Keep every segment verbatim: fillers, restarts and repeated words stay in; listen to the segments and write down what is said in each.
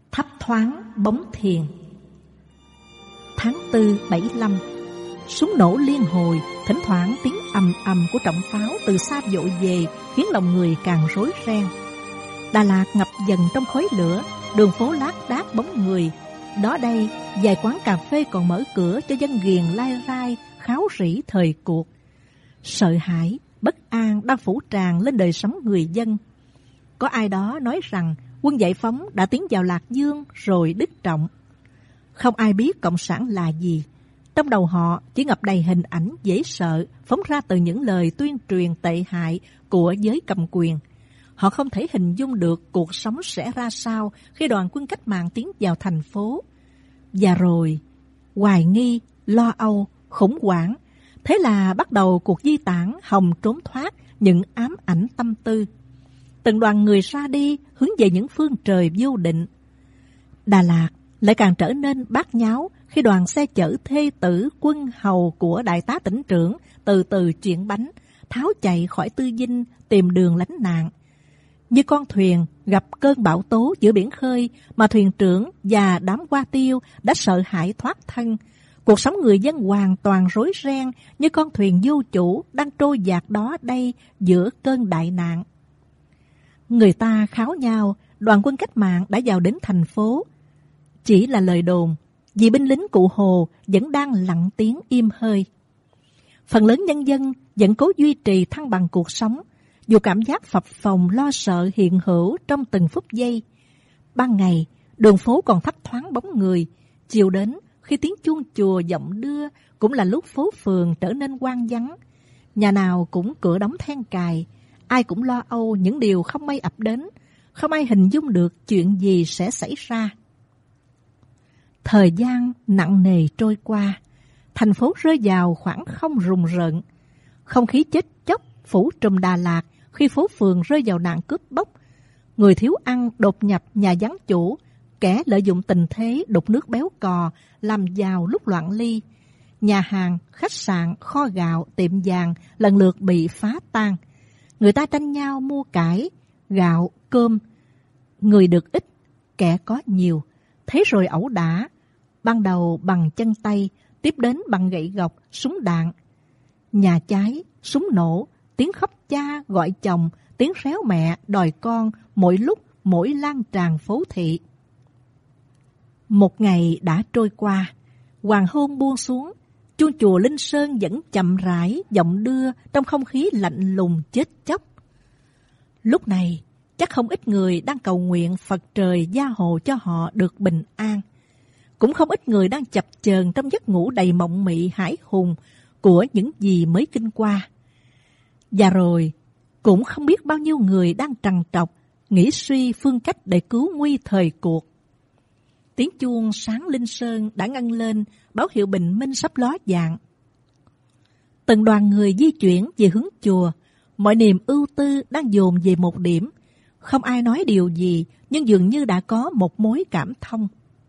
Thấp thoáng bóng thiền. Tháng tư bảy lăm, súng nổ liên hồi, thỉnh thoảng tiếng ầm ầm của trọng pháo từ xa dội về khiến lòng người càng rối ren. Đà Lạt ngập dần trong khói lửa, đường phố lác đác bóng người. Đó đây, vài quán cà phê còn mở cửa cho dân ghiền lai rai, kháo rỉ thời cuộc. Sợ hãi, bất an đang phủ tràn lên đời sống người dân. Có ai đó nói rằng quân giải phóng đã tiến vào Lạc Dương rồi đứt trọng. Không ai biết cộng sản là gì. Trong đầu họ chỉ ngập đầy hình ảnh dễ sợ phóng ra từ những lời tuyên truyền tệ hại của giới cầm quyền. Họ không thể hình dung được cuộc sống sẽ ra sao khi đoàn quân cách mạng tiến vào thành phố. Và rồi, hoài nghi, lo âu, khủng hoảng. Thế là bắt đầu cuộc di tản hòng trốn thoát những ám ảnh tâm tư. Từng đoàn người ra đi hướng về những phương trời vô định. Đà Lạt lại càng trở nên bát nháo khi đoàn xe chở thê tử quân hầu của đại tá tỉnh trưởng từ từ chuyển bánh, tháo chạy khỏi Tư Dinh tìm đường lánh nạn. Như con thuyền gặp cơn bão tố giữa biển khơi mà thuyền trưởng và đám hoa tiêu đã sợ hãi thoát thân. Cuộc sống người dân hoàn toàn rối ren như con thuyền vô chủ đang trôi dạt đó đây giữa cơn đại nạn. Người ta kháo nhau đoàn quân cách mạng đã vào đến thành phố. Chỉ là lời đồn, vì binh lính Cụ Hồ vẫn đang lặng tiếng im hơi. Phần lớn nhân dân vẫn cố duy trì thăng bằng cuộc sống, dù cảm giác phập phồng lo sợ hiện hữu trong từng phút giây. Ban ngày, đường phố còn thấp thoáng bóng người. Chiều đến, khi tiếng chuông chùa vọng đưa, cũng là lúc phố phường trở nên hoang vắng. Nhà nào cũng cửa đóng then cài, ai cũng lo âu những điều không may ập đến, không ai hình dung được chuyện gì sẽ xảy ra. Thời gian nặng nề trôi qua, thành phố rơi vào khoảng không rùng rợn. Không khí chết chóc phủ trùm Đà Lạt khi phố phường rơi vào nạn cướp bóc. Người thiếu ăn đột nhập nhà vắng chủ, kẻ lợi dụng tình thế đục nước béo cò, làm giàu lúc loạn ly. Nhà hàng, khách sạn, kho gạo, tiệm vàng lần lượt bị phá tan. Người ta tranh nhau mua cải, gạo, cơm. Người được ít, kẻ có nhiều. Thế rồi ẩu đả, ban đầu bằng chân tay, tiếp đến bằng gậy gộc, súng đạn. Nhà cháy, súng nổ, tiếng khóc cha gọi chồng, tiếng réo mẹ đòi con, mỗi lúc mỗi lan tràn phố thị. Một ngày đã trôi qua, hoàng hôn buông xuống, chuông chùa Linh Sơn vẫn chậm rãi vọng đưa trong không khí lạnh lùng chết chóc. Lúc này, chắc không ít người đang cầu nguyện Phật trời gia hộ cho họ được bình an. Cũng không ít người đang chập chờn trong giấc ngủ đầy mộng mị hãi hùng của những gì mới kinh qua. Và rồi, cũng không biết bao nhiêu người đang trằn trọc, nghĩ suy phương cách để cứu nguy thời cuộc. Tiếng chuông sáng Linh Sơn đã ngân lên, báo hiệu bình minh sắp ló dạng. Từng đoàn người di chuyển về hướng chùa, mọi niềm ưu tư đang dồn về một điểm. Không ai nói điều gì, nhưng dường như đã có một mối cảm thông.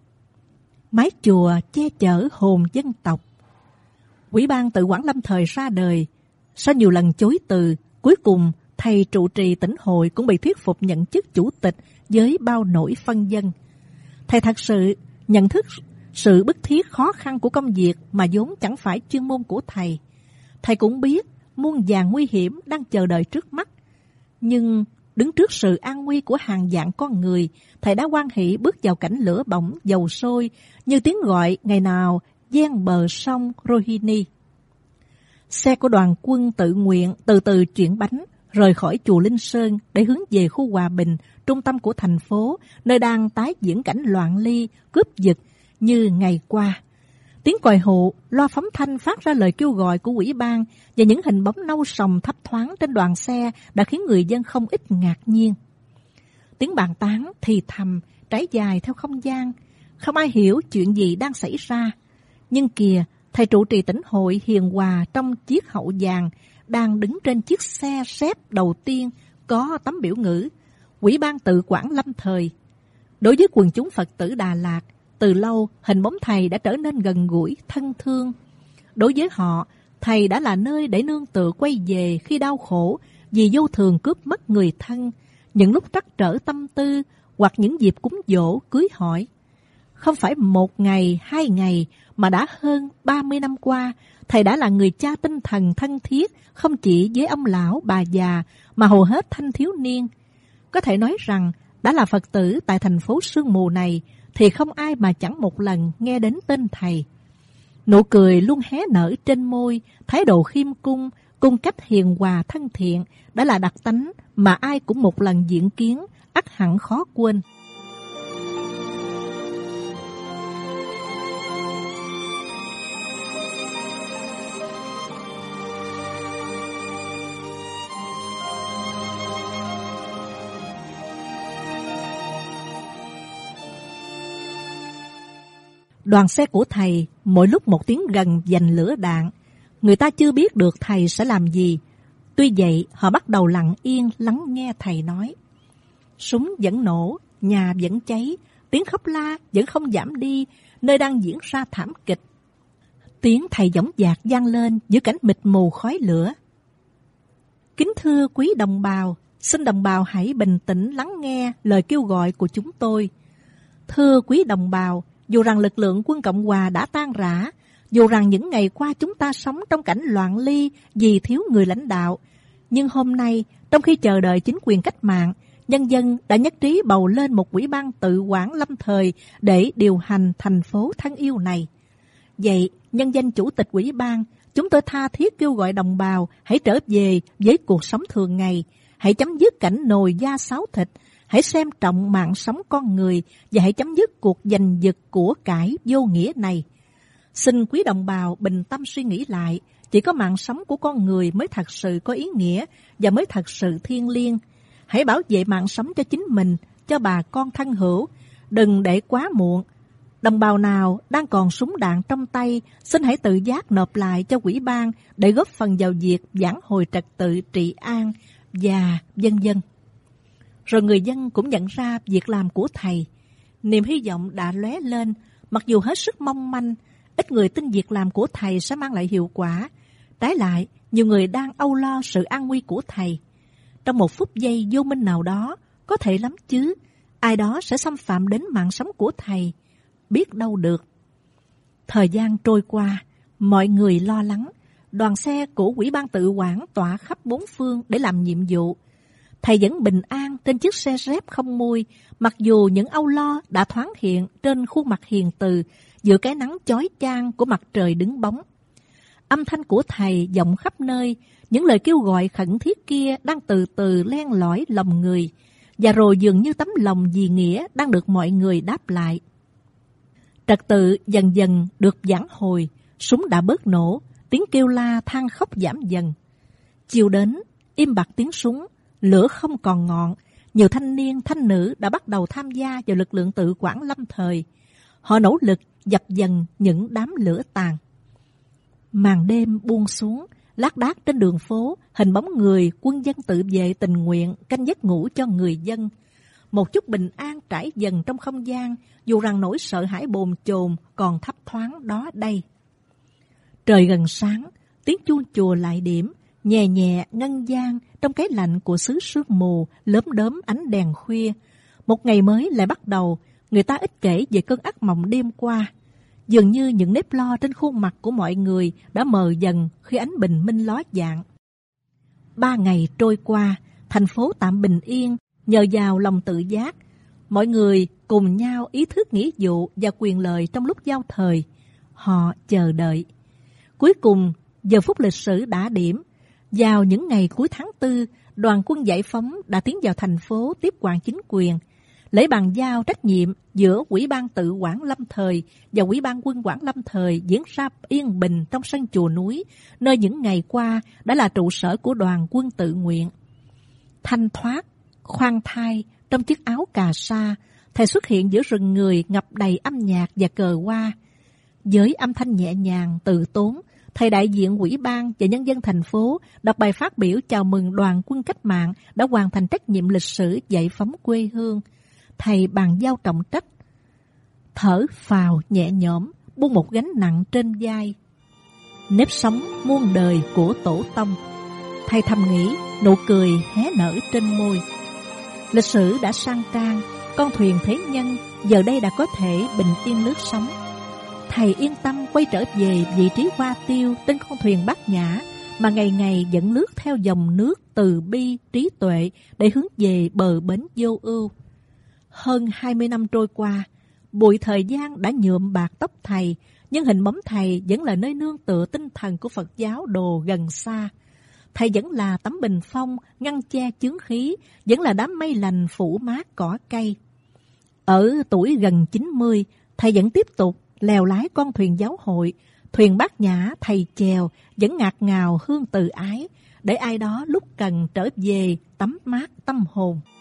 Mái chùa che chở hồn dân tộc. Ủy ban Tự quản lâm thời ra đời. Sau nhiều lần chối từ, cuối cùng thầy trụ trì tỉnh hội cũng bị thuyết phục nhận chức chủ tịch với bao nỗi phân dân. Thầy thật sự nhận thức sự bức thiết khó khăn của công việc mà vốn chẳng phải chuyên môn của thầy. Thầy cũng biết muôn vàn nguy hiểm đang chờ đợi trước mắt. Nhưng đứng trước sự an nguy của hàng vạn con người, thầy đã hoan hỷ bước vào cảnh lửa bỏng dầu sôi như tiếng gọi ngày nào ven bờ sông Rohini. Xe của đoàn quân tự nguyện từ từ chuyển bánh, rời khỏi chùa Linh Sơn để hướng về khu Hòa Bình, trung tâm của thành phố, nơi đang tái diễn cảnh loạn ly, cướp giật như ngày qua. Tiếng còi hụ, loa phóng thanh phát ra lời kêu gọi của ủy ban và những hình bóng nâu sòng thấp thoáng trên đoàn xe đã khiến người dân không ít ngạc nhiên. Tiếng bàn tán thì thầm trải dài theo không gian, không ai hiểu chuyện gì đang xảy ra. Nhưng kìa, thầy trụ trì tỉnh hội hiền hòa trong chiếc hậu vàng đang đứng trên chiếc xe xếp đầu tiên có tấm biểu ngữ Ủy ban Tự quản lâm thời. Đối với quần chúng Phật tử Đà Lạt, từ lâu hình bóng thầy đã trở nên gần gũi, thân thương. Đối với họ, thầy đã là nơi để nương tựa quay về khi đau khổ vì vô thường cướp mất người thân. Những lúc trắc trở tâm tư, hoặc những dịp cúng giỗ, cưới hỏi. Không phải một ngày, hai ngày, mà đã hơn ba mươi năm qua, Thầy đã là người cha tinh thần thân thiết, không chỉ với ông lão, bà già, mà hầu hết thanh thiếu niên. Có thể nói rằng, đã là Phật tử tại thành phố sương mù này, thì không ai mà chẳng một lần nghe đến tên Thầy. Nụ cười luôn hé nở trên môi, thái độ khiêm cung, cung cách hiền hòa thân thiện, đã là đặc tánh mà ai cũng một lần diện kiến, ắt hẳn khó quên. Đoàn xe của Thầy mỗi lúc một tiếng gần giành lửa đạn. Người ta chưa biết được Thầy sẽ làm gì. Tuy vậy, họ bắt đầu lặng yên lắng nghe Thầy nói. Súng vẫn nổ, nhà vẫn cháy, tiếng khóc la vẫn không giảm đi, nơi đang diễn ra thảm kịch. Tiếng Thầy dõng dạc vang lên giữa cảnh mịt mù khói lửa. Kính thưa quý đồng bào, xin đồng bào hãy bình tĩnh lắng nghe lời kêu gọi của chúng tôi. Thưa quý đồng bào, dù rằng lực lượng quân Cộng Hòa đã tan rã, dù rằng những ngày qua chúng ta sống trong cảnh loạn ly vì thiếu người lãnh đạo, nhưng hôm nay, trong khi chờ đợi chính quyền cách mạng, nhân dân đã nhất trí bầu lên một ủy ban tự quản lâm thời để điều hành thành phố thân yêu này. Vậy, nhân danh chủ tịch ủy ban, chúng tôi tha thiết kêu gọi đồng bào hãy trở về với cuộc sống thường ngày, hãy chấm dứt cảnh nồi da sáo thịt, hãy xem trọng mạng sống con người và hãy chấm dứt cuộc giành giật của cải vô nghĩa này. Xin quý đồng bào bình tâm suy nghĩ lại, chỉ có mạng sống của con người mới thật sự có ý nghĩa và mới thật sự thiêng liêng. Hãy bảo vệ mạng sống cho chính mình, cho bà con thân hữu, đừng để quá muộn. Đồng bào nào đang còn súng đạn trong tay, xin hãy tự giác nộp lại cho ủy ban để góp phần vào việc vãn hồi trật tự trị an và vân vân. Rồi người dân cũng nhận ra việc làm của Thầy. Niềm hy vọng đã lóe lên, mặc dù hết sức mong manh, ít người tin việc làm của Thầy sẽ mang lại hiệu quả. Trái lại, nhiều người đang âu lo sự an nguy của Thầy. Trong một phút giây vô minh nào đó, có thể lắm chứ, ai đó sẽ xâm phạm đến mạng sống của Thầy. Biết đâu được. Thời gian trôi qua, mọi người lo lắng. Đoàn xe của Ủy ban tự quản tỏa khắp bốn phương để làm nhiệm vụ. Thầy vẫn bình an trên chiếc xe dép không mui, mặc dù những âu lo đã thoáng hiện trên khuôn mặt hiền từ giữa cái nắng chói chang của mặt trời đứng bóng. Âm thanh của Thầy vọng khắp nơi, những lời kêu gọi khẩn thiết kia đang từ từ len lỏi lòng người, và rồi dường như tấm lòng vì nghĩa đang được mọi người đáp lại. Trật tự dần dần được vãn hồi, súng đã bớt nổ, tiếng kêu la than khóc giảm dần. Chiều đến, im bặt tiếng súng, lửa không còn ngọn, nhiều thanh niên, thanh nữ đã bắt đầu tham gia vào lực lượng tự quản lâm thời. Họ nỗ lực dập dần những đám lửa tàn. Màn đêm buông xuống, lác đác trên đường phố, hình bóng người quân dân tự vệ tình nguyện canh giấc ngủ cho người dân. Một chút bình an trải dần trong không gian, dù rằng nỗi sợ hãi bồn chồn còn thấp thoáng đó đây. Trời gần sáng, tiếng chuông chùa lại điểm, nhẹ nhẹ ngân vang trong cái lạnh của xứ sương mù lốm đốm ánh đèn khuya. Một ngày mới lại bắt đầu, người ta ít kể về cơn ác mộng đêm qua. Dường như những nếp lo trên khuôn mặt của mọi người đã mờ dần khi ánh bình minh ló dạng. Ba ngày trôi qua, thành phố tạm bình yên nhờ vào lòng tự giác. Mọi người cùng nhau ý thức nghĩa vụ và quyền lợi trong lúc giao thời. Họ chờ đợi. Cuối cùng, giờ phút lịch sử đã điểm. Vào những ngày cuối tháng tư, đoàn quân giải phóng đã tiến vào thành phố tiếp quản chính quyền. Lễ bàn giao trách nhiệm giữa Ủy ban tự quản lâm thời và Ủy ban quân quản lâm thời diễn ra yên bình trong sân chùa núi, nơi những ngày qua đã là trụ sở của đoàn quân tự nguyện. Thanh thoát, khoan thai, trong chiếc áo cà sa, Thầy xuất hiện giữa rừng người ngập đầy âm nhạc và cờ hoa. Với âm thanh nhẹ nhàng, từ tốn, Thầy đại diện ủy ban và nhân dân thành phố đọc bài phát biểu chào mừng đoàn quân cách mạng đã hoàn thành trách nhiệm lịch sử giải phóng quê hương. Thầy bàn giao trọng trách, thở phào nhẹ nhõm, buông một gánh nặng trên vai. Nếp sống muôn đời của tổ tông. Thầy thầm nghĩ, nụ cười hé nở trên môi. Lịch sử đã sang trang, Con thuyền thế nhân giờ đây đã có thể bình yên lướt sóng. Thầy yên tâm quay trở về vị trí Hoa Tiêu trên con thuyền Bát Nhã mà ngày ngày vẫn lướt theo dòng nước từ bi trí tuệ để hướng về bờ bến vô ưu. Hơn hai mươi năm trôi qua, bụi thời gian đã nhuộm bạc tóc thầy, nhưng hình bóng thầy vẫn là nơi nương tựa tinh thần của Phật giáo đồ gần xa. Thầy vẫn là tấm bình phong ngăn che chướng khí, vẫn là đám mây lành phủ mát cỏ cây. Ở tuổi gần chín mươi, thầy vẫn tiếp tục lèo lái con thuyền giáo hội, thuyền Bát Nhã thầy chèo vẫn ngạt ngào hương từ ái, để ai đó lúc cần trở về tắm mát tâm hồn.